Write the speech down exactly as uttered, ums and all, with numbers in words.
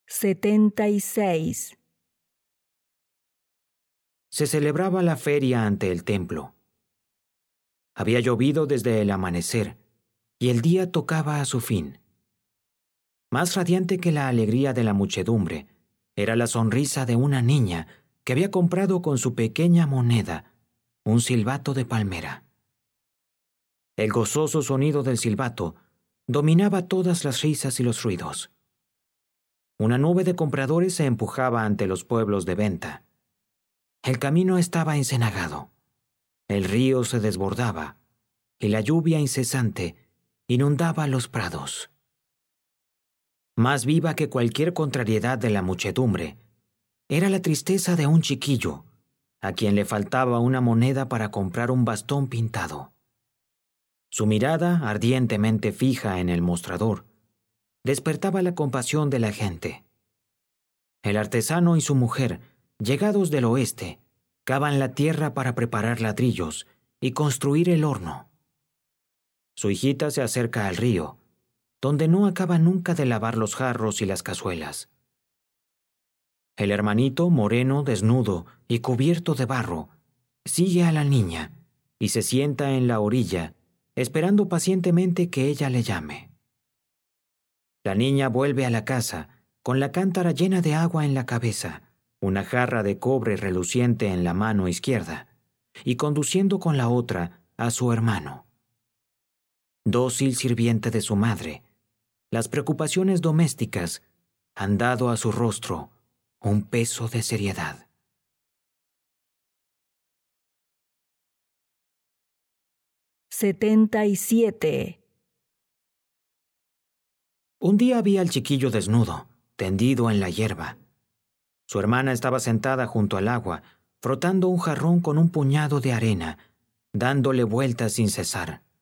setenta y seis. Se celebraba la feria ante el templo. Había llovido desde el amanecer y el día tocaba a su fin. Más radiante que la alegría de la muchedumbre era la sonrisa de una niña que había comprado con su pequeña moneda un silbato de palmera. El gozoso sonido del silbato dominaba todas las risas y los ruidos. Una nube de compradores se empujaba ante los pueblos de venta. El camino estaba encenagado. El río se desbordaba y la lluvia incesante inundaba los prados. Más viva que cualquier contrariedad de la muchedumbre era la tristeza de un chiquillo a quien le faltaba una moneda para comprar un bastón pintado. Su mirada, ardientemente fija en el mostrador, despertaba la compasión de la gente. El artesano y su mujer, llegados del oeste, cavan la tierra para preparar ladrillos y construir el horno. Su hijita se acerca al río, donde no acaba nunca de lavar los jarros y las cazuelas. El hermanito, moreno, desnudo y cubierto de barro, sigue a la niña y se sienta en la orilla, esperando pacientemente que ella le llame. La niña vuelve a la casa, con la cántara llena de agua en la cabeza, una jarra de cobre reluciente en la mano izquierda, y conduciendo con la otra a su hermano. Dócil sirviente de su madre, las preocupaciones domésticas han dado a su rostro un peso de seriedad. setenta y siete. Un día vi al chiquillo desnudo, tendido en la hierba. Su hermana estaba sentada junto al agua, frotando un jarrón con un puñado de arena, dándole vueltas sin cesar.